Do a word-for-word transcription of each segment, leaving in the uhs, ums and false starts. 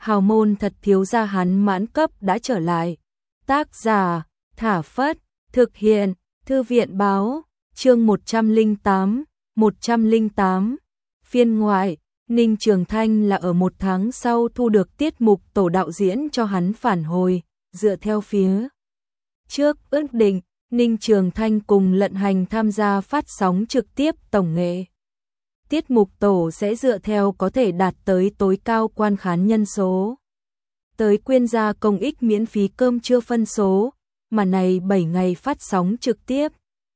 hào môn thật thiếu gia hắn mãn cấp đã trở lại. Tác giả, Thả Phất, thực hiện, Thư viện báo, chương một trăm lẻ tám, một trăm lẻ tám, phiên ngoại, Ninh Trường Thanh là ở một tháng sau thu được tiết mục tổ đạo diễn cho hắn phản hồi, dựa theo phía trước ước định, Ninh Trường Thanh cùng Lận Hành tham gia phát sóng trực tiếp tổng nghệ. Tiết mục tổ sẽ dựa theo có thể đạt tới tối cao quan khán nhân số. Tới quyên gia công ích miễn phí cơm trưa phân số, mà này bảy ngày phát sóng trực tiếp.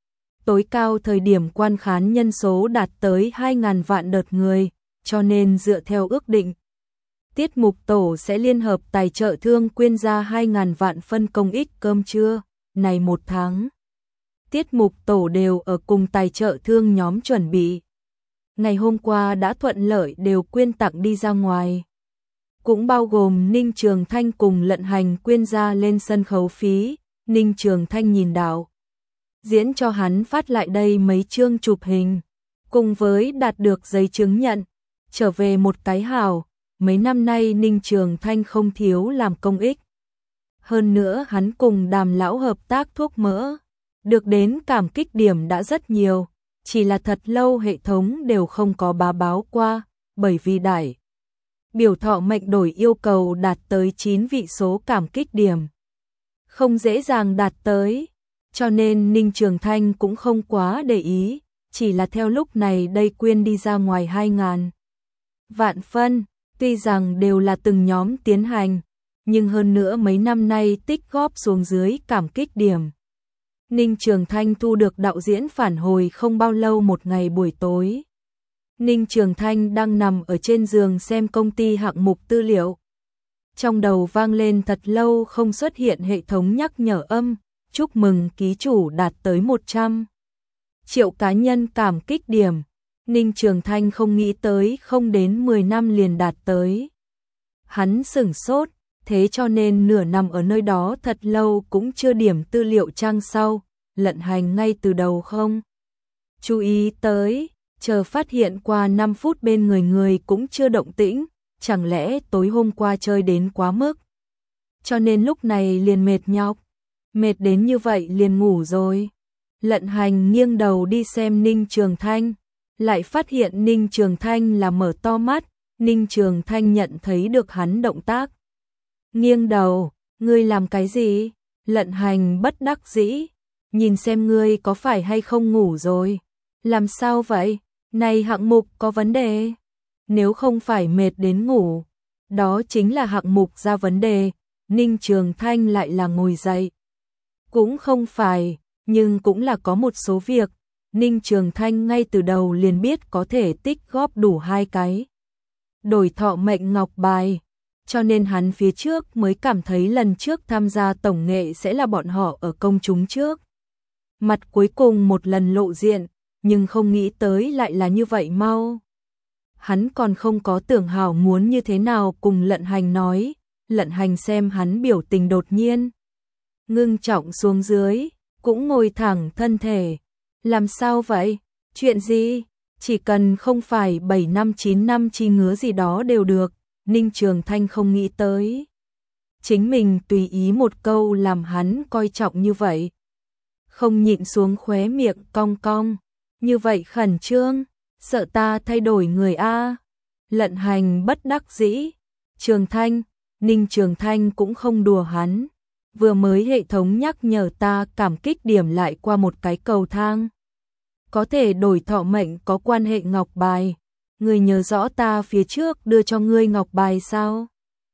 Tối cao thời điểm quan khán nhân số đạt tới hai nghìn vạn đợt người, cho nên dựa theo ước định. Tiết mục tổ sẽ liên hợp tài trợ thương quyên gia hai nghìn vạn phân công ích cơm trưa, này một tháng. Tiết mục tổ đều ở cùng tài trợ thương nhóm chuẩn bị. Ngày hôm qua đã thuận lợi đều quyên tặng đi ra ngoài. Cũng bao gồm Ninh Trường Thanh cùng Lận Hành quyên ra lên sân khấu phí, Ninh Trường Thanh nhìn đạo diễn cho hắn phát lại đây mấy chương chụp hình, cùng với đạt được giấy chứng nhận, trở về một cái hào, mấy năm nay Ninh Trường Thanh không thiếu làm công ích. Hơn nữa hắn cùng Đàm lão hợp tác thuốc mỡ, được đến cảm kích điểm đã rất nhiều, chỉ là thật lâu hệ thống đều không có bá báo qua, bởi vì đại biểu thọ mệnh đổi yêu cầu đạt tới chín vị số cảm kích điểm. Không dễ dàng đạt tới, cho nên Ninh Trường Thanh cũng không quá để ý, chỉ là theo lúc này đây quyên đi ra ngoài hai nghìn vạn phân, tuy rằng đều là từng nhóm tiến hành, nhưng hơn nữa mấy năm nay tích góp xuống dưới cảm kích điểm. Ninh Trường Thanh thu được đạo diễn phản hồi không bao lâu một ngày buổi tối. Ninh Trường Thanh đang nằm ở trên giường xem công ty hạng mục tư liệu. Trong đầu vang lên thật lâu không xuất hiện hệ thống nhắc nhở âm, chúc mừng ký chủ đạt tới một trăm triệu cá nhân cảm kích điểm. Ninh Trường Thanh không nghĩ tới không đến mười năm liền đạt tới. Hắn sửng sốt, thế cho nên nửa nằm ở nơi đó thật lâu cũng chưa điểm tư liệu trang sau, Lận Hành ngay từ đầu không chú ý tới, chờ phát hiện qua năm phút bên người người cũng chưa động tĩnh, chẳng lẽ tối hôm qua chơi đến quá mức, cho nên lúc này liền mệt nhọc, mệt đến như vậy liền ngủ rồi. Lận Hành nghiêng đầu đi xem Ninh Trường Thanh, lại phát hiện Ninh Trường Thanh là mở to mắt, Ninh Trường Thanh nhận thấy được hắn động tác. Nghiêng đầu, ngươi làm cái gì? Lận Hành bất đắc dĩ, nhìn xem ngươi có phải hay không ngủ rồi. Làm sao vậy? Này hạng mục có vấn đề. Nếu không phải mệt đến ngủ, đó chính là hạng mục ra vấn đề. Ninh Trường Thanh lại là ngồi dậy. Cũng không phải, nhưng cũng là có một số việc. Ninh Trường Thanh ngay từ đầu liền biết có thể tích góp đủ hai cái đổi thọ mệnh ngọc bài, cho nên hắn phía trước mới cảm thấy lần trước tham gia tổng nghệ sẽ là bọn họ ở công chúng trước. Mặt cuối cùng một lần lộ diện, nhưng không nghĩ tới lại là như vậy mau. Hắn còn không có tưởng hảo muốn như thế nào cùng Lận Hành nói, Lận Hành xem hắn biểu tình đột nhiên ngưng trọng xuống dưới, cũng ngồi thẳng thân thể. Làm sao vậy? Chuyện gì? Chỉ cần không phải bảy năm chín năm chi ngứa gì đó đều được. Ninh Trường Thanh không nghĩ tới. Chính mình tùy ý một câu làm hắn coi trọng như vậy. Không nhịn xuống khóe miệng cong cong. Như vậy khẩn trương, sợ ta thay đổi người a. Lận Hành bất đắc dĩ. Trường Thanh, Ninh Trường Thanh cũng không đùa hắn. Vừa mới hệ thống nhắc nhở ta cảm kích điểm lại qua một cái cầu thang. Có thể đổi thọ mệnh có quan hệ ngọc bài. Ngươi nhớ rõ ta phía trước đưa cho ngươi ngọc bài sao?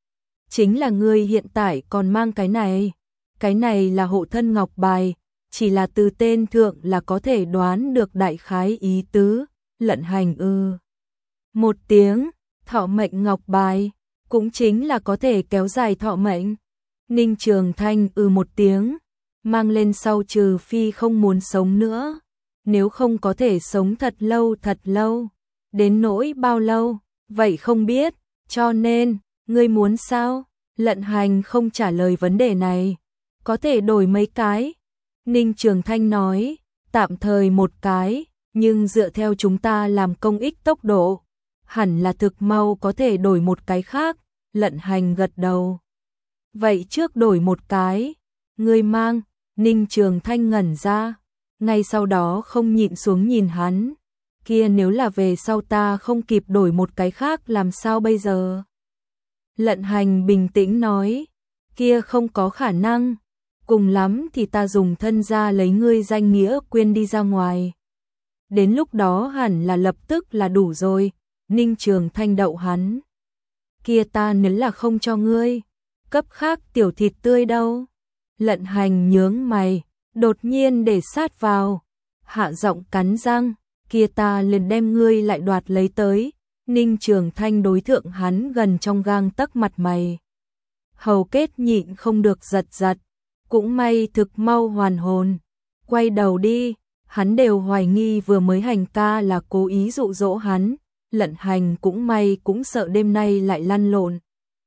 Chính là ngươi hiện tại còn mang cái này. Cái này là hộ thân ngọc bài, chỉ là từ tên thượng là có thể đoán được đại khái ý tứ. Lận Hành ư. Một tiếng, thọ mệnh ngọc bài, cũng chính là có thể kéo dài thọ mệnh. Ninh Trường Thanh ư một tiếng, mang lên sau trừ phi không muốn sống nữa. Nếu không có thể sống thật lâu thật lâu. Đến nỗi bao lâu, vậy không biết, cho nên, ngươi muốn sao? Lận Hành không trả lời vấn đề này. Có thể đổi mấy cái. Ninh Trường Thanh nói, tạm thời một cái, nhưng dựa theo chúng ta làm công ích tốc độ, hẳn là thực mau có thể đổi một cái khác. Lận Hành gật đầu. Vậy trước đổi một cái, ngươi mang. Ninh Trường Thanh ngẩn ra, ngay sau đó không nhịn xuống nhìn hắn. Kia nếu là về sau ta không kịp đổi một cái khác làm sao bây giờ? Lận Hành bình tĩnh nói, kia không có khả năng, cùng lắm thì ta dùng thân ra lấy ngươi danh nghĩa quyên đi ra ngoài. Đến lúc đó hẳn là lập tức là đủ rồi. Ninh Trường Thanh đậu hắn. Kia ta nếu là không cho ngươi, cấp khác tiểu thịt tươi đâu? Lận Hành nhướng mày, đột nhiên để sát vào, hạ giọng cắn răng, kia ta liền đem ngươi lại đoạt lấy tới. Ninh Trường Thanh đối thượng hắn gần trong gang tấc mặt mày. Hầu kết nhịn không được giật giật, cũng may thực mau hoàn hồn. Quay đầu đi, hắn đều hoài nghi vừa mới hành ca là cố ý dụ dỗ hắn. Lận Hành cũng may cũng sợ đêm nay lại lăn lộn.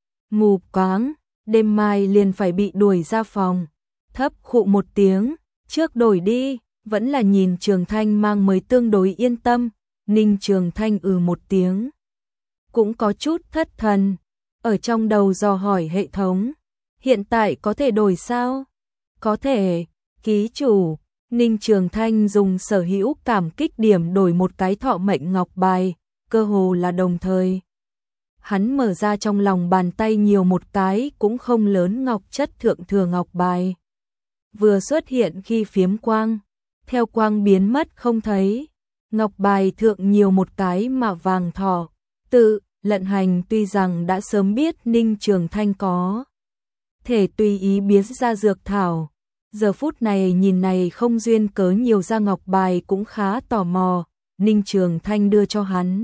Mù quáng, đêm mai liền phải bị đuổi ra phòng. Thấp khụ một tiếng, trước đổi đi, vẫn là nhìn Trường Thanh mang mới tương đối yên tâm. Ninh Trường Thanh ừ một tiếng, cũng có chút thất thần, ở trong đầu dò hỏi hệ thống, hiện tại có thể đổi sao? Có thể, ký chủ. Ninh Trường Thanh dùng sở hữu cảm kích điểm đổi một cái thọ mệnh ngọc bài, cơ hồ là đồng thời. Hắn mở ra trong lòng bàn tay nhiều một cái cũng không lớn ngọc chất thượng thừa ngọc bài. Vừa xuất hiện khi phiếm quang, theo quang biến mất không thấy. Ngọc bài thượng nhiều một cái mạ vàng thỏ. Tự, Lận Hành tuy rằng đã sớm biết Ninh Trường Thanh có thể tùy ý biến ra dược thảo. Giờ phút này nhìn này không duyên cớ nhiều ra ngọc bài cũng khá tò mò. Ninh Trường Thanh đưa cho hắn.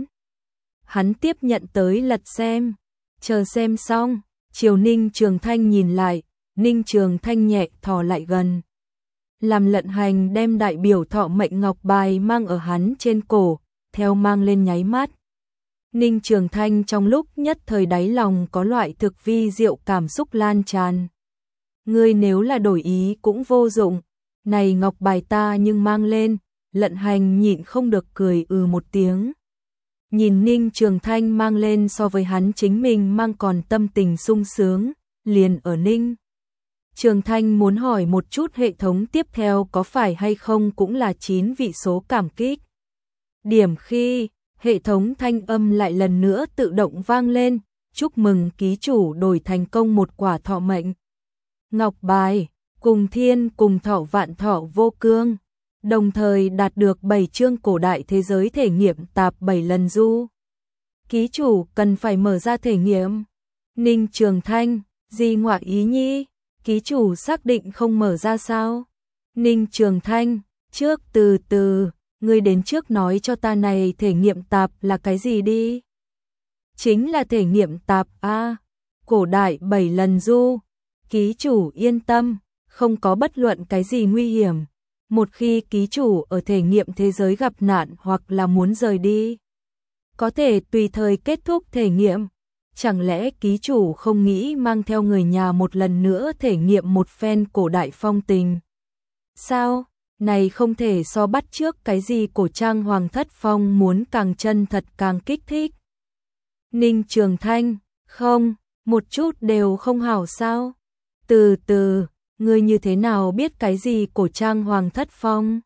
Hắn tiếp nhận tới lật xem. Chờ xem xong, chiều Ninh Trường Thanh nhìn lại. Ninh Trường Thanh nhẹ thò lại gần, làm Lận Hành đem đại biểu thọ mệnh ngọc bài mang ở hắn trên cổ, theo mang lên nháy mắt. Ninh Trường Thanh trong lúc nhất thời đáy lòng có loại thực vi diệu cảm xúc lan tràn. Ngươi nếu là đổi ý cũng vô dụng, này ngọc bài ta nhưng mang lên. Lận Hành nhịn không được cười ừ một tiếng. Nhìn Ninh Trường Thanh mang lên so với hắn chính mình mang còn tâm tình sung sướng, liền ở Ninh Trường Thanh muốn hỏi một chút hệ thống tiếp theo có phải hay không cũng là chín vị số cảm kích. Điểm khi, hệ thống thanh âm lại lần nữa tự động vang lên, chúc mừng ký chủ đổi thành công một quả thọ mệnh ngọc bài, cùng thiên cùng thọ vạn thọ vô cương, đồng thời đạt được bảy chương cổ đại thế giới thể nghiệm tạp bảy lần du. Ký chủ cần phải mở ra thể nghiệm. Ninh Trường Thanh, gì ngoại ý nhi? Ký chủ xác định không mở ra sao? Ninh Trường Thanh, trước từ từ, ngươi đến trước nói cho ta này thể nghiệm tạp là cái gì đi? Chính là thể nghiệm tạp a, cổ đại bảy lần du. Ký chủ yên tâm, không có bất luận cái gì nguy hiểm. Một khi ký chủ ở thể nghiệm thế giới gặp nạn hoặc là muốn rời đi, có thể tùy thời kết thúc thể nghiệm. Chẳng lẽ ký chủ không nghĩ mang theo người nhà một lần nữa thể nghiệm một phen cổ đại phong tình? Sao? Này không thể so bắt trước cái gì cổ trang hoàng thất phong muốn càng chân thật càng kích thích. Ninh Trường Thanh, không, một chút đều không hảo sao? Từ từ, ngươi như thế nào biết cái gì cổ trang hoàng thất phong?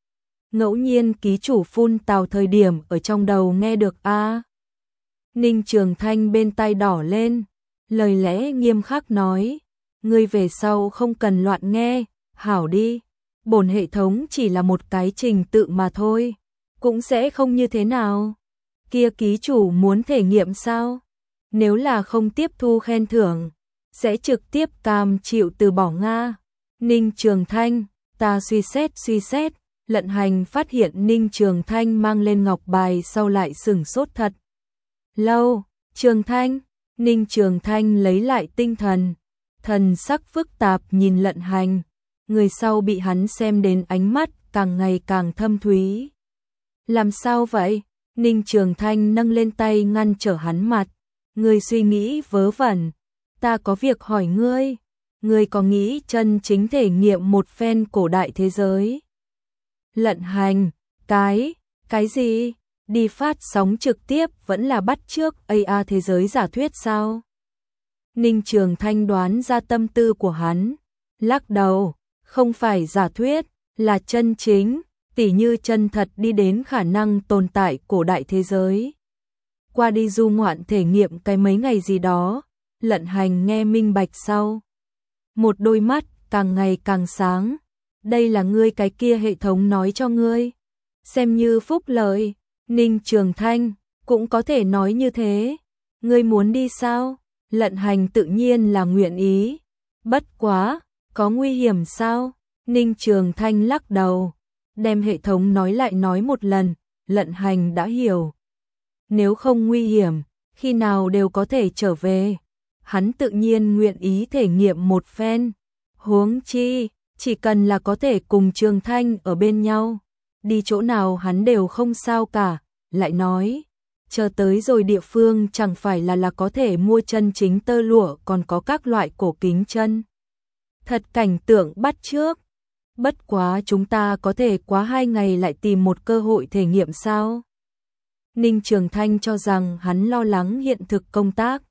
Ngẫu nhiên ký chủ phun tào thời điểm ở trong đầu nghe được a. À. Ninh Trường Thanh bên tai đỏ lên, lời lẽ nghiêm khắc nói, ngươi về sau không cần loạn nghe, hảo đi, bổn hệ thống chỉ là một cái trình tự mà thôi, cũng sẽ không như thế nào. Kia ký chủ muốn thể nghiệm sao? Nếu là không tiếp thu khen thưởng, sẽ trực tiếp cam chịu từ bỏ Nga. Ninh Trường Thanh, ta suy xét suy xét. Lận Hành phát hiện Ninh Trường Thanh mang lên ngọc bài sau lại sửng sốt thật lâu. Trường Thanh, Ninh Trường Thanh lấy lại tinh thần, thần sắc phức tạp nhìn Lận Hành, người sau bị hắn xem đến ánh mắt càng ngày càng thâm thúy. Làm sao vậy? Ninh Trường Thanh nâng lên tay ngăn trở hắn mặt, ngươi suy nghĩ vớ vẩn, ta có việc hỏi ngươi, ngươi có nghĩ chân chính thể nghiệm một phen cổ đại thế giới? Lận Hành, cái, cái gì? Đi phát sóng trực tiếp vẫn là bắt chước a i thế giới giả thuyết sao? Ninh Trường Thanh đoán ra tâm tư của hắn, lắc đầu, không phải giả thuyết, là chân chính, tỉ như chân thật đi đến khả năng tồn tại cổ đại thế giới. Qua đi du ngoạn thể nghiệm cái mấy ngày gì đó, Lận Hành nghe minh bạch sau. Một đôi mắt càng ngày càng sáng, đây là ngươi cái kia hệ thống nói cho ngươi. Xem như phúc lợi, Ninh Trường Thanh, cũng có thể nói như thế. Ngươi muốn đi sao? Lận Hành tự nhiên là nguyện ý. Bất quá, có nguy hiểm sao? Ninh Trường Thanh lắc đầu, đem hệ thống nói lại nói một lần, Lận Hành đã hiểu. Nếu không nguy hiểm, khi nào đều có thể trở về. Hắn tự nhiên nguyện ý thể nghiệm một phen. Huống chi, chỉ cần là có thể cùng Trường Thanh ở bên nhau, đi chỗ nào hắn đều không sao cả. Lại nói, chờ tới rồi địa phương chẳng phải là là có thể mua chân chính tơ lụa, còn có các loại cổ kính chân. Thật cảnh tượng bắt chước. Bất quá chúng ta có thể quá hai ngày lại tìm một cơ hội thể nghiệm sao? Ninh Trường Thanh cho rằng hắn lo lắng hiện thực công tác.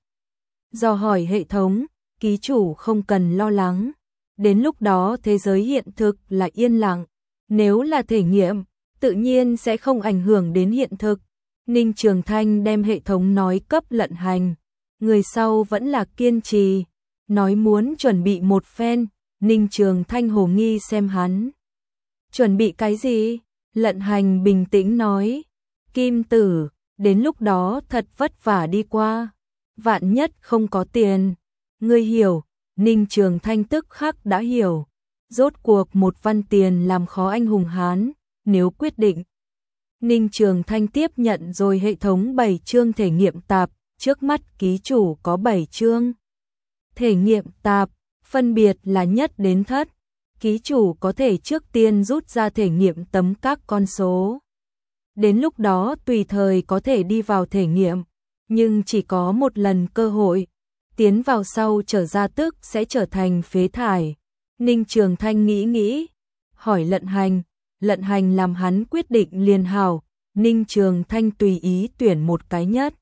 Do hỏi hệ thống, ký chủ không cần lo lắng. Đến lúc đó thế giới hiện thực là yên lặng. Nếu là thể nghiệm, tự nhiên sẽ không ảnh hưởng đến hiện thực. Ninh Trường Thanh đem hệ thống nói cấp Lận Hành. Người sau vẫn là kiên trì, nói muốn chuẩn bị một phen. Ninh Trường Thanh hồ nghi xem hắn. Chuẩn bị cái gì? Lận Hành bình tĩnh nói. Kim tử, đến lúc đó thật vất vả đi qua. Vạn nhất không có tiền. Ngươi hiểu, Ninh Trường Thanh tức khắc đã hiểu. Rốt cuộc một văn tiền làm khó anh hùng Hán, nếu quyết định. Ninh Trường Thanh tiếp nhận rồi hệ thống bảy chương thể nghiệm tạp, trước mắt ký chủ có bảy chương. Thể nghiệm tạp, phân biệt là nhất đến thất. Ký chủ có thể trước tiên rút ra thể nghiệm tấm các con số. Đến lúc đó tùy thời có thể đi vào thể nghiệm, nhưng chỉ có một lần cơ hội. Tiến vào sau trở ra tức sẽ trở thành phế thải. Ninh Trường Thanh nghĩ nghĩ, hỏi Lận Hành. Lận Hành làm hắn quyết định liền hảo. Ninh Trường Thanh tùy ý tuyển một cái nhất.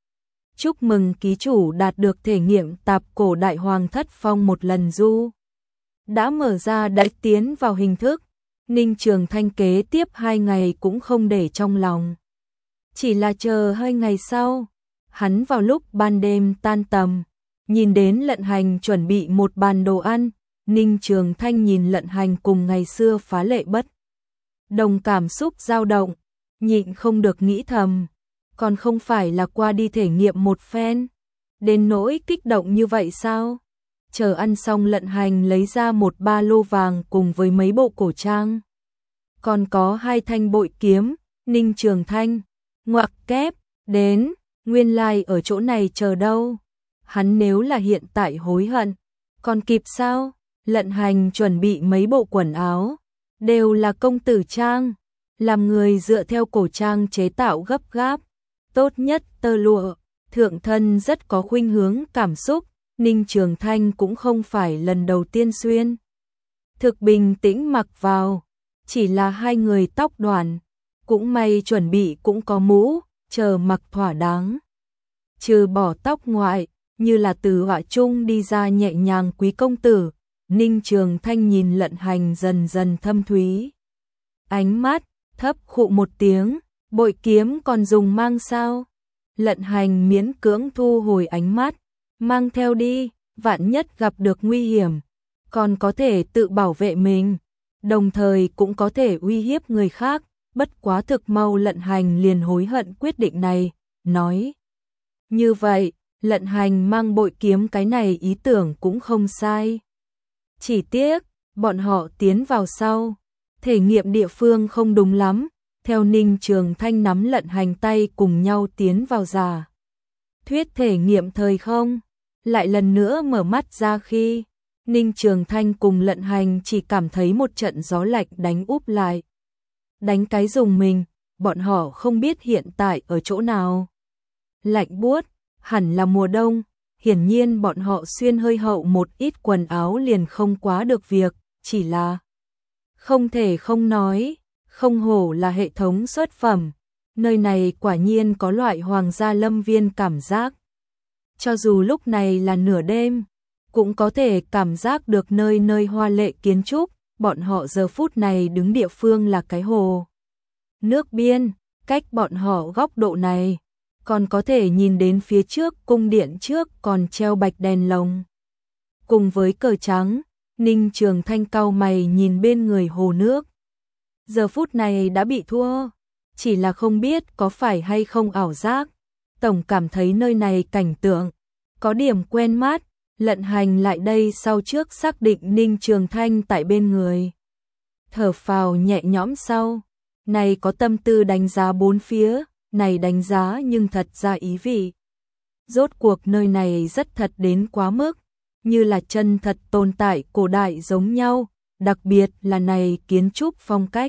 Chúc mừng ký chủ đạt được thể nghiệm tạp cổ đại hoàng thất phong một lần du. Đã mở ra đã tiến vào hình thức. Ninh Trường Thanh kế tiếp hai ngày cũng không để trong lòng. Chỉ là chờ hai ngày sau, hắn vào lúc ban đêm tan tầm, nhìn đến Lận Hành chuẩn bị một bàn đồ ăn. Ninh Trường Thanh nhìn Lận Hành cùng ngày xưa phá lệ bất đồng, cảm xúc dao động, nhịn không được nghĩ thầm, còn không phải là qua đi thể nghiệm một phen, đến nỗi kích động như vậy sao? Chờ ăn xong Lận Hành lấy ra một ba lô vàng cùng với mấy bộ cổ trang, còn có hai thanh bội kiếm. Ninh Trường Thanh ngoặc kép, đến, nguyên lai like ở chỗ này chờ đâu. Hắn nếu là hiện tại hối hận, còn kịp sao? Lận Hành chuẩn bị mấy bộ quần áo, đều là công tử trang, làm người dựa theo cổ trang chế tạo gấp gáp, tốt nhất tơ lụa, thượng thân rất có khuynh hướng cảm xúc. Ninh Trường Thanh cũng không phải lần đầu tiên xuyên, thực bình tĩnh mặc vào, chỉ là hai người tóc đoạn, cũng may chuẩn bị cũng có mũ, chờ mặc thỏa đáng. Trừ bỏ tóc ngoại, như là từ họa chung đi ra nhẹ nhàng quý công tử. Ninh Trường Thanh nhìn Lận Hành dần dần thâm thúy ánh mắt, thấp khụ một tiếng, bội kiếm còn dùng mang sao? Lận Hành miễn cưỡng thu hồi ánh mắt, mang theo đi, vạn nhất gặp được nguy hiểm, còn có thể tự bảo vệ mình, đồng thời cũng có thể uy hiếp người khác. Bất quá thực mau Lận Hành liền hối hận quyết định này, nói như vậy, Lận Hành mang bội kiếm cái này ý tưởng cũng không sai. Chỉ tiếc, bọn họ tiến vào sau, thể nghiệm địa phương không đúng lắm. Theo Ninh Trường Thanh nắm Lận Hành tay cùng nhau tiến vào giả thuyết thể nghiệm thời không, lại lần nữa mở mắt ra khi Ninh Trường Thanh cùng Lận Hành chỉ cảm thấy một trận gió lạnh đánh úp lại. Đánh cái dùng mình, bọn họ không biết hiện tại ở chỗ nào. Lạnh buốt, hẳn là mùa đông. Hiển nhiên bọn họ xuyên hơi hậu một ít quần áo liền không quá được việc, chỉ là không thể không nói, không hổ là hệ thống xuất phẩm, nơi này quả nhiên có loại hoàng gia lâm viên cảm giác. cho dù lúc này là nửa đêm, cũng có thể cảm giác được nơi nơi hoa lệ kiến trúc, bọn họ giờ phút này đứng địa phương là cái hồ nước biên, cách bọn họ góc độ này, còn có thể nhìn đến phía trước cung điện trước còn treo bạch đèn lồng. Cùng với cờ trắng, Ninh Trường Thanh cau mày nhìn bên người hồ nước. Giờ phút này đã bị thua, chỉ là không biết có phải hay không ảo giác. Tổng cảm thấy nơi này cảnh tượng có điểm quen mắt, Lận Hành lại đây sau trước xác định Ninh Trường Thanh tại bên người. Thở phào nhẹ nhõm sau, này có tâm tư đánh giá bốn phía, này đánh giá nhưng thật ra ý vị. Rốt cuộc nơi này rất thật đến quá mức, như là chân thật tồn tại cổ đại giống nhau, đặc biệt là này kiến trúc phong cách.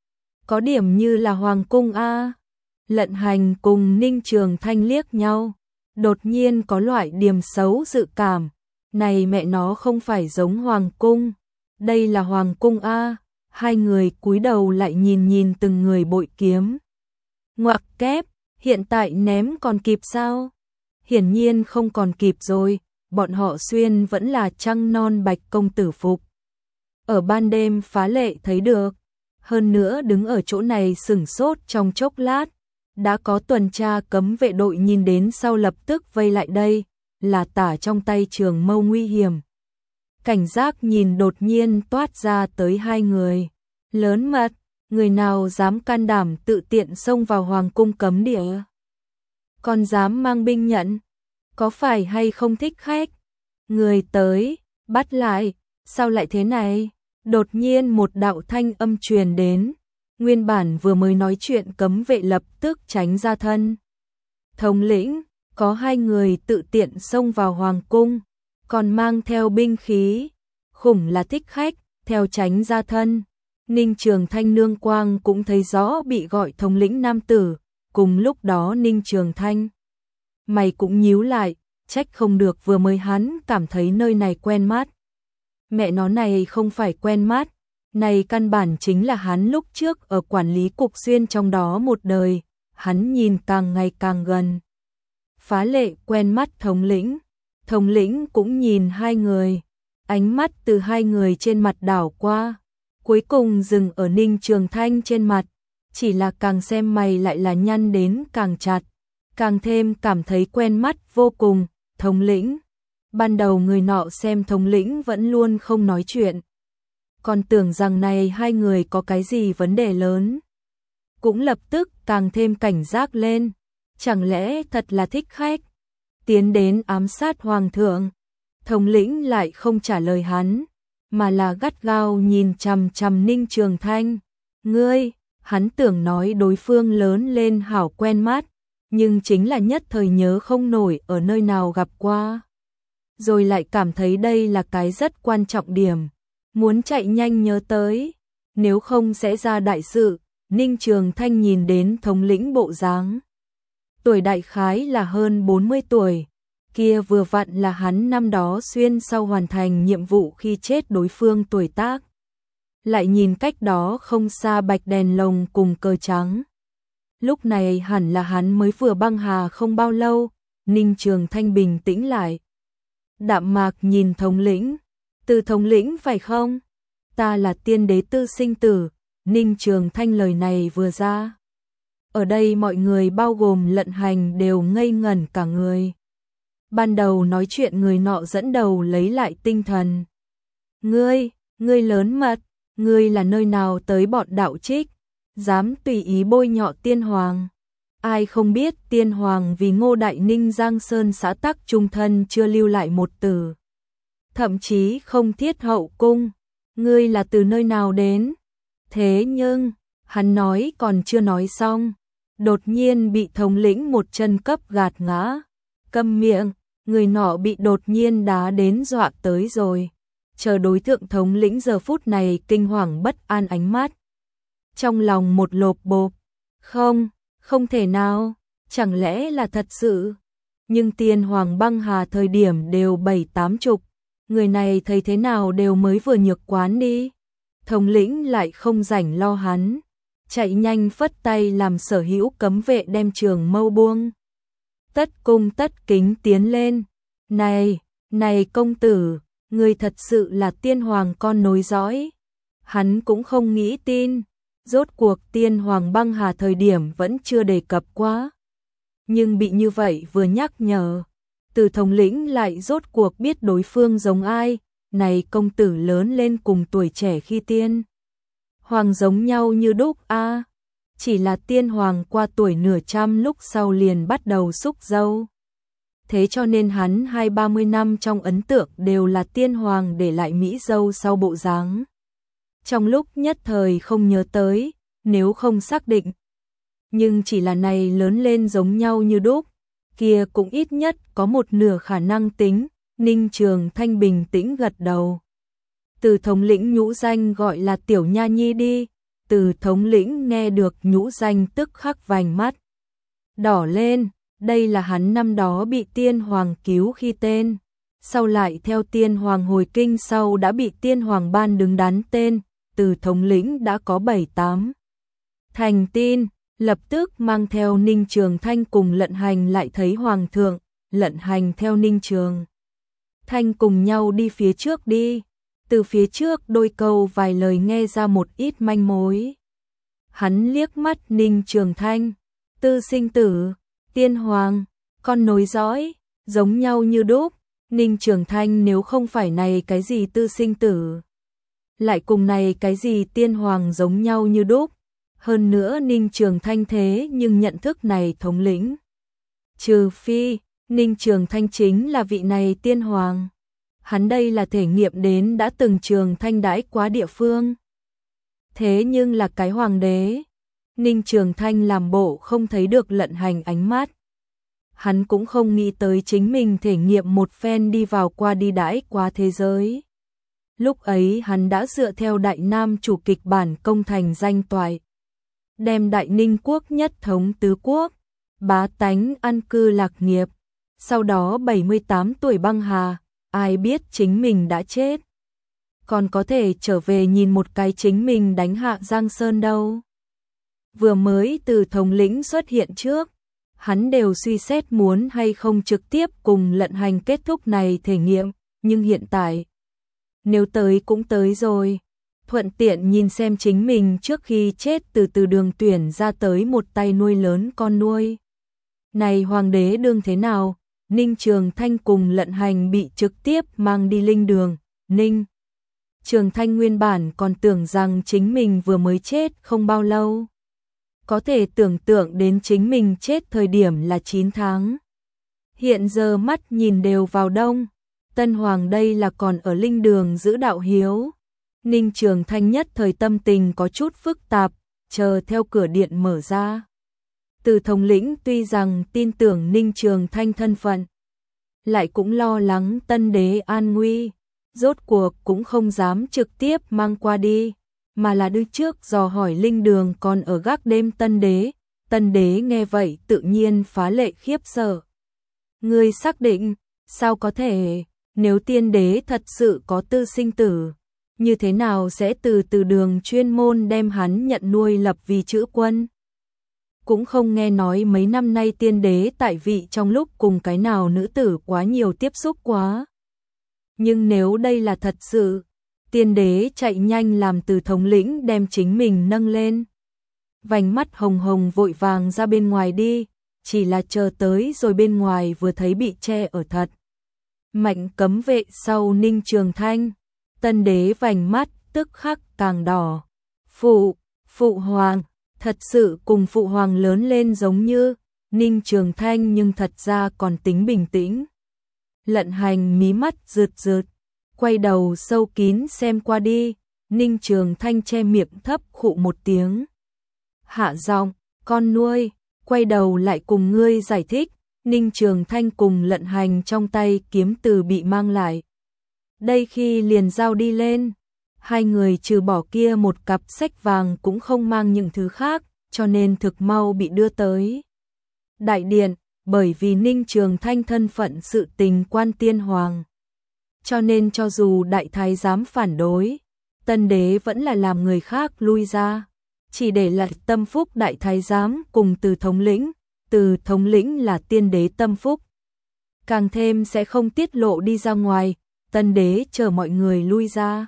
Có điểm như là Hoàng cung A. Lận Hành cùng Ninh Trường Thanh liếc nhau, đột nhiên có loại điểm xấu dự cảm, này mẹ nó không phải giống Hoàng cung, đây là Hoàng cung A. Hai người cúi đầu lại nhìn nhìn từng người bội kiếm. Ngoặc kép, hiện tại ném còn kịp sao? Hiển nhiên không còn kịp rồi, bọn họ xuyên vẫn là trăng non bạch công tử phục. Ở ban đêm phá lệ thấy được, hơn nữa đứng ở chỗ này sửng sốt trong chốc lát, đã có tuần tra cấm vệ đội nhìn đến sau lập tức vây lại đây, là tả trong tay trường mâu nguy hiểm. Cảnh giác nhìn đột nhiên toát ra tới hai người. Lớn mật, người nào dám can đảm tự tiện xông vào hoàng cung cấm địa? Còn dám mang binh nhận? Có phải hay không thích khách? Người tới, bắt lại, sao lại thế này? Đột nhiên một đạo thanh âm truyền đến, nguyên bản vừa mới nói chuyện cấm vệ lập tức tránh ra thân. Thống lĩnh, có hai người tự tiện xông vào hoàng cung, còn mang theo binh khí, khủng là thích khách, theo tránh ra thân. Ninh Trường Thanh nương quang cũng thấy rõ bị gọi thống lĩnh nam tử, cùng lúc đó Ninh Trường Thanh mày cũng nhíu lại, trách không được vừa mới hắn cảm thấy nơi này quen mắt. Mẹ nó này không phải quen mắt, này căn bản chính là hắn lúc trước ở quản lý cục xuyên trong đó một đời, hắn nhìn càng ngày càng gần. Phá lệ quen mắt thống lĩnh, thống lĩnh cũng nhìn hai người, ánh mắt từ hai người trên mặt đảo qua, cuối cùng dừng ở Ninh Trường Thanh trên mặt, chỉ là càng xem mày lại là nhăn đến càng chặt, càng thêm cảm thấy quen mắt vô cùng. Thống lĩnh, ban đầu người nọ xem thống lĩnh vẫn luôn không nói chuyện, còn tưởng rằng này hai người có cái gì vấn đề lớn, cũng lập tức càng thêm cảnh giác lên, chẳng lẽ thật là thích khách, tiến đến ám sát hoàng thượng. Thống lĩnh lại không trả lời hắn, mà là gắt gao nhìn chằm chằm Ninh Trường Thanh. Ngươi, hắn tưởng nói đối phương lớn lên hảo quen mắt, nhưng chính là nhất thời nhớ không nổi ở nơi nào gặp qua. Rồi lại cảm thấy đây là cái rất quan trọng điểm, muốn chạy nhanh nhớ tới, nếu không sẽ ra đại sự. Ninh Trường Thanh nhìn đến thống lĩnh bộ dáng, tuổi đại khái là hơn bốn mươi tuổi, kia vừa vặn là hắn năm đó xuyên sau hoàn thành nhiệm vụ khi chết đối phương tuổi tác. Lại nhìn cách đó không xa bạch đèn lồng cùng cờ trắng. Lúc này hẳn là hắn mới vừa băng hà không bao lâu, Ninh Trường Thanh bình tĩnh lại. Đạm mạc nhìn thống lĩnh, từ thống lĩnh phải không? Ta là tiên đế tư sinh tử. Ninh Trường Thanh lời này vừa ra, ở đây mọi người bao gồm Lận Hành đều ngây ngẩn cả người. Ban đầu nói chuyện người nọ dẫn đầu lấy lại tinh thần. Ngươi, ngươi lớn mật, ngươi là nơi nào tới bọn đạo trích, dám tùy ý bôi nhọ tiên hoàng. Ai không biết tiên hoàng vì Ngô Đại Ninh Giang Sơn xã tắc trung thân chưa lưu lại một từ. Thậm chí không thiết hậu cung, ngươi là từ nơi nào đến? Thế nhưng, hắn nói còn chưa nói xong, đột nhiên bị thống lĩnh một chân cấp gạt ngã. Câm miệng, người nọ bị đột nhiên đá đến dọa tới rồi. Chờ đối tượng thống lĩnh giờ phút này kinh hoàng bất an ánh mắt. Trong lòng một lộp bộp, không, không thể nào, chẳng lẽ là thật sự. Nhưng tiên hoàng băng hà thời điểm đều bảy tám chục, người này thấy thế nào đều mới vừa nhược quán đi. Thống lĩnh lại không rảnh lo hắn, chạy nhanh phất tay làm sở hữu cấm vệ đem trường mâu buông. tất cung tất kính tiến lên. Này, này công tử, người thật sự là tiên hoàng con nối dõi. Hắn cũng không nghĩ tin, rốt cuộc tiên hoàng băng hà thời điểm vẫn chưa đề cập quá. Nhưng bị như vậy vừa nhắc nhở, Từ thống lĩnh lại rốt cuộc biết đối phương giống ai. Này công tử lớn lên cùng tuổi trẻ khi tiên hoàng giống nhau như đúc a, à, chỉ là tiên hoàng qua tuổi nửa trăm lúc sau liền bắt đầu xúc dâu. Thế cho nên hắn hai ba mươi năm trong ấn tượng đều là tiên hoàng để lại mỹ dâu sau bộ dáng. Trong lúc nhất thời không nhớ tới, nếu không xác định. Nhưng chỉ là này lớn lên giống nhau như đúc, kia cũng ít nhất có một nửa khả năng tính. Ninh Trường Thanh bình tĩnh gật đầu. Từ thống lĩnh nhũ danh gọi là Tiểu Nha Nhi đi. Từ thống lĩnh nghe được nhũ danh tức khắc vành mắt đỏ lên. Đây là hắn năm đó bị tiên hoàng cứu khi tên. Sau lại theo tiên hoàng hồi kinh sau đã bị tiên hoàng ban đứng đắn tên. Từ thống lĩnh đã có bảy tám thành tin, lập tức mang theo Ninh Trường Thanh cùng Lận Hành lại thấy hoàng thượng. Lận Hành theo Ninh Trường Thanh cùng nhau đi phía trước đi. Từ phía trước đôi câu vài lời nghe ra một ít manh mối. Hắn liếc mắt Ninh Trường Thanh, tư sinh tử, tiên hoàng, con nối dõi, giống nhau như đúc. Ninh Trường Thanh nếu không phải này cái gì tư sinh tử, lại cùng này cái gì tiên hoàng giống nhau như đúc. Hơn nữa Ninh Trường Thanh thế nhưng nhận thức này thống lĩnh. Trừ phi, Ninh Trường Thanh chính là vị này tiên hoàng. Hắn đây là thể nghiệm đến đã từng Trường Thanh đãi quá địa phương. Thế nhưng là cái hoàng đế. Ninh Trường Thanh làm bộ không thấy được Lận Hành ánh mắt. Hắn cũng không nghĩ tới chính mình thể nghiệm một phen đi vào qua đi đãi quá thế giới. Lúc ấy hắn đã dựa theo Đại Nam chủ kịch bản công thành danh toại, đem Đại Ninh quốc nhất thống tứ quốc, bá tánh an cư lạc nghiệp. Sau đó bảy mươi tám tuổi băng hà, ai biết chính mình đã chết. Còn có thể trở về nhìn một cái chính mình đánh hạ Giang Sơn đâu. Vừa mới từ thống lĩnh xuất hiện trước, hắn đều suy xét muốn hay không trực tiếp cùng Lận Hành kết thúc này thể nghiệm. Nhưng hiện tại, nếu tới cũng tới rồi, thuận tiện nhìn xem chính mình trước khi chết từ từ đường tuyển ra tới một tay nuôi lớn con nuôi. Này hoàng đế đương thế nào? Ninh Trường Thanh cùng Lận Hành bị trực tiếp mang đi linh đường. Ninh Trường Thanh nguyên bản còn tưởng rằng chính mình vừa mới chết không bao lâu. Có thể tưởng tượng đến chính mình chết thời điểm là chín tháng. Hiện giờ mắt nhìn đều vào đông. Tân hoàng đây là còn ở linh đường giữ đạo hiếu. Ninh Trường Thanh nhất thời tâm tình có chút phức tạp, chờ theo cửa điện mở ra. Từ thống lĩnh tuy rằng tin tưởng Ninh Trường Thanh thân phận, lại cũng lo lắng tân đế an nguy, rốt cuộc cũng không dám trực tiếp mang qua đi, mà là đưa trước dò hỏi linh đường còn ở gác đêm tân đế. Tân đế nghe vậy tự nhiên phá lệ khiếp sợ. Ngươi xác định, sao có thể, nếu tiên đế thật sự có tư sinh tử, như thế nào sẽ từ từ đường chuyên môn đem hắn nhận nuôi lập vì chữ quân? Cũng không nghe nói mấy năm nay tiên đế tại vị trong lúc cùng cái nào nữ tử quá nhiều tiếp xúc quá. Nhưng nếu đây là thật sự, tiên đế chạy nhanh làm từ thống lĩnh đem chính mình nâng lên. Vành mắt hồng hồng vội vàng ra bên ngoài đi, chỉ là chờ tới rồi bên ngoài vừa thấy bị che ở thật mạnh cấm vệ sau Ninh Trường Thanh. Tân đế vành mắt tức khắc càng đỏ. Phụ, phụ hoàng, thật sự cùng phụ hoàng lớn lên giống như. Ninh Trường Thanh nhưng thật ra còn tính bình tĩnh. Lận Hành mí mắt rượt rượt, quay đầu sâu kín xem qua đi. Ninh Trường Thanh che miệng thấp khụ một tiếng, hạ giọng, con nuôi, quay đầu lại cùng ngươi giải thích. Ninh Trường Thanh cùng Lận Hành trong tay kiếm từ bị mang lại. Đây khi liền giao đi lên, hai người trừ bỏ kia một cặp sách vàng cũng không mang những thứ khác, cho nên thực mau bị đưa tới đại điện. Bởi vì Ninh Trường Thanh thân phận sự tình quan tiên hoàng, cho nên cho dù đại thái giám phản đối, tân đế vẫn là làm người khác lui ra, chỉ để lại tâm phúc đại thái giám cùng từ thống lĩnh. Từ thống lĩnh là tiên đế tâm phúc, càng thêm sẽ không tiết lộ đi ra ngoài. Tân đế chờ mọi người lui ra,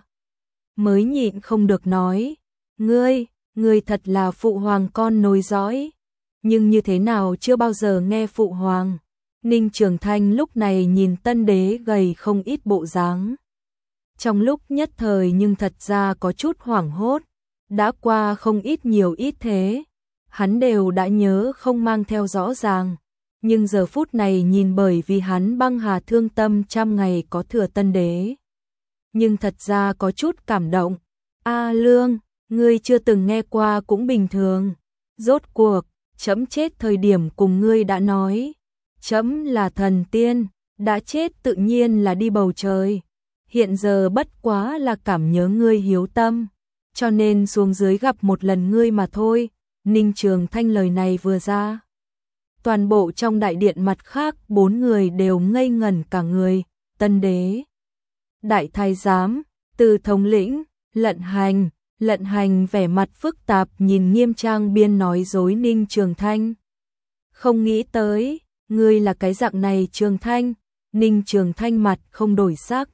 mới nhịn không được nói, ngươi, ngươi thật là phụ hoàng con nối dõi, nhưng như thế nào chưa bao giờ nghe phụ hoàng. Ninh Trường Thanh lúc này nhìn tân đế gầy không ít bộ dáng, trong lúc nhất thời nhưng thật ra có chút hoảng hốt, đã qua không ít nhiều ít thế, hắn đều đã nhớ không mang theo rõ ràng, nhưng giờ phút này nhìn bởi vì hắn băng hà thương tâm trăm ngày có thừa tân đế, nhưng thật ra có chút cảm động. A Lương, ngươi chưa từng nghe qua cũng bình thường, rốt cuộc, trẫm chết thời điểm cùng ngươi đã nói, trẫm là thần tiên, đã chết tự nhiên là đi bầu trời, hiện giờ bất quá là cảm nhớ ngươi hiếu tâm, cho nên xuống dưới gặp một lần ngươi mà thôi. Ninh Trường Thanh lời này vừa ra, toàn bộ trong đại điện mặt khác bốn người đều ngây ngẩn cả người. Tân đế, đại thái giám, Từ thống lĩnh, Lận Hành, Lận Hành vẻ mặt phức tạp nhìn nghiêm trang biên nói dối Ninh Trường Thanh. Không nghĩ tới, ngươi là cái dạng này Trường Thanh. Ninh Trường Thanh mặt không đổi sắc,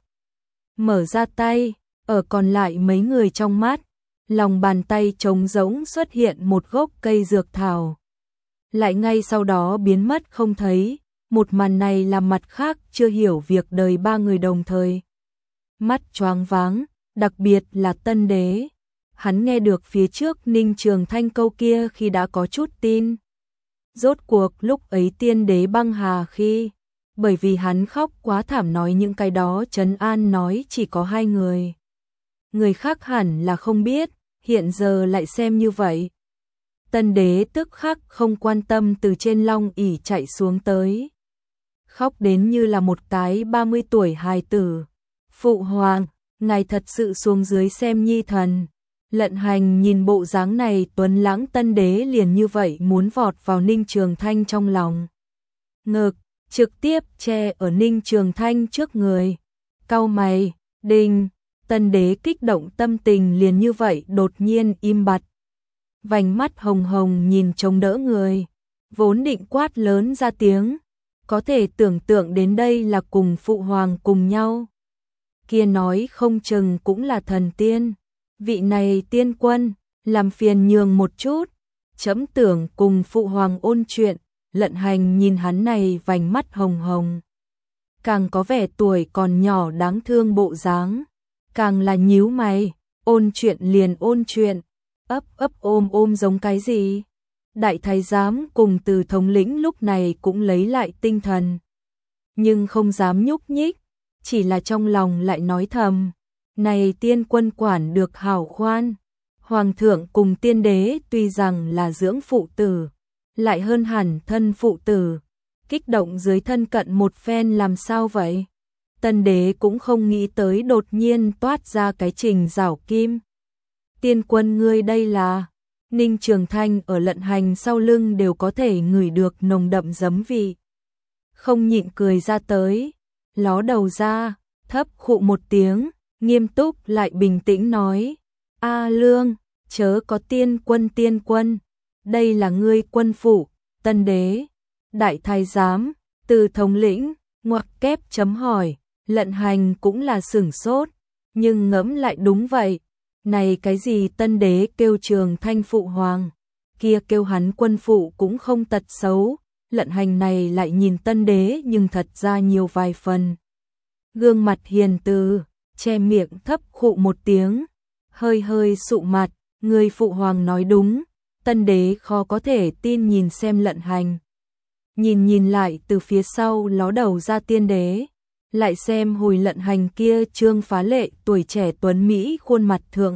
mở ra tay, ở còn lại mấy người trong mắt, lòng bàn tay trống rỗng xuất hiện một gốc cây dược thảo, lại ngay sau đó biến mất không thấy. Một màn này làm mặt khác chưa hiểu việc đời ba người đồng thời mắt choáng váng, đặc biệt là tân đế. Hắn nghe được phía trước Ninh Trường Thanh câu kia khi đã có chút tin. Rốt cuộc lúc ấy tiên đế băng hà khi, bởi vì hắn khóc quá thảm nói những cái đó trấn an nói chỉ có hai người. Người khác hẳn là không biết, hiện giờ lại xem như vậy. Tân đế tức khắc không quan tâm từ trên long ỷ chạy xuống tới, khóc đến như là một cái ba mươi tuổi hài tử. Phụ hoàng, ngài thật sự xuống dưới xem nhi thần. Lận Hành nhìn bộ dáng này tuấn lãng tân đế liền như vậy muốn vọt vào Ninh Trường Thanh trong lòng ngực, trực tiếp che ở Ninh Trường Thanh trước người. Cau mày, đinh, tân đế kích động tâm tình liền như vậy đột nhiên im bặt. Vành mắt hồng hồng nhìn chống đỡ người, vốn định quát lớn ra tiếng, có thể tưởng tượng đến đây là cùng phụ hoàng cùng nhau. Kia nói không chừng cũng là thần tiên. Vị này tiên quân, làm phiền nhường một chút, chấm tưởng cùng phụ hoàng ôn chuyện. Lận Hành nhìn hắn này vành mắt hồng hồng, càng có vẻ tuổi còn nhỏ đáng thương bộ dáng, càng là nhíu mày, ôn chuyện liền ôn chuyện, ấp ấp ôm ôm giống cái gì. Đại thái giám cùng Từ thống lĩnh lúc này cũng lấy lại tinh thần, nhưng không dám nhúc nhích, chỉ là trong lòng lại nói thầm, này tiên quân quản được hảo khoan. Hoàng thượng cùng tiên đế tuy rằng là dưỡng phụ tử, lại hơn hẳn thân phụ tử, kích động dưới thân cận một phen làm sao vậy? Tân đế cũng không nghĩ tới đột nhiên toát ra cái Trình Giảo Kim. Tiên quân ngươi đây là... Ninh Trường Thanh ở Lận Hành sau lưng đều có thể ngửi được nồng đậm giấm vị. Không nhịn cười ra tới, ló đầu ra, thấp khụ một tiếng, nghiêm túc lại bình tĩnh nói, A Lương, chớ có tiên quân tiên quân, đây là ngươi quân phủ. Tân đế, đại thái giám, Từ thống lĩnh, ngoặc kép chấm hỏi. Lận Hành cũng là sửng sốt, nhưng ngẫm lại đúng vậy. Này cái gì tân đế kêu Trường Thanh phụ hoàng, kia kêu hắn quân phụ cũng không tật xấu. Lận Hành này lại nhìn tân đế nhưng thật ra nhiều vài phần. Gương mặt hiền từ, che miệng thấp khụ một tiếng, hơi hơi sụ mặt, người phụ hoàng nói đúng. Tân đế khó có thể tin nhìn xem Lận Hành. Nhìn nhìn lại từ phía sau ló đầu ra tiên đế, lại xem hồi Lận Hành kia trương phá lệ tuổi trẻ tuấn Mỹ khuôn mặt thượng.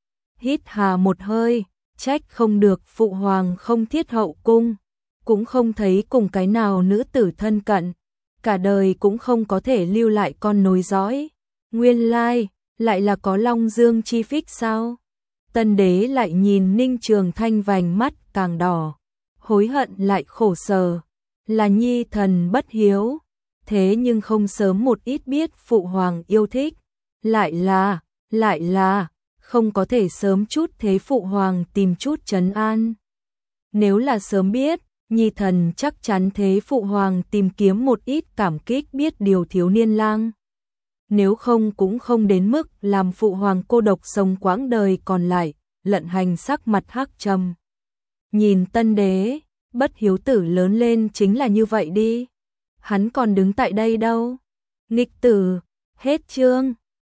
Hít hà một hơi, trách không được phụ hoàng không thiết hậu cung, cũng không thấy cùng cái nào nữ tử thân cận, cả đời cũng không có thể lưu lại con nối dõi. Nguyên lai, lại là có Long Dương chi phích sao? Tân đế lại nhìn Ninh Trường Thanh vành mắt càng đỏ, hối hận lại khổ sở, là nhi thần bất hiếu, thế nhưng không sớm một ít biết phụ hoàng yêu thích, lại là, lại là, không có thể sớm chút thế phụ hoàng tìm chút trấn an. Nếu là sớm biết, Nhi thần chắc chắn thế phụ hoàng tìm kiếm một ít cảm kích biết điều thiếu niên lang. Nếu không cũng không đến mức làm phụ hoàng cô độc sống quãng đời còn lại. Lận Hành sắc mặt hắc trầm. Nhìn tân đế, bất hiếu tử lớn lên chính là như vậy đi. Hắn còn đứng tại đây đâu. Nghịch tử, hết chương.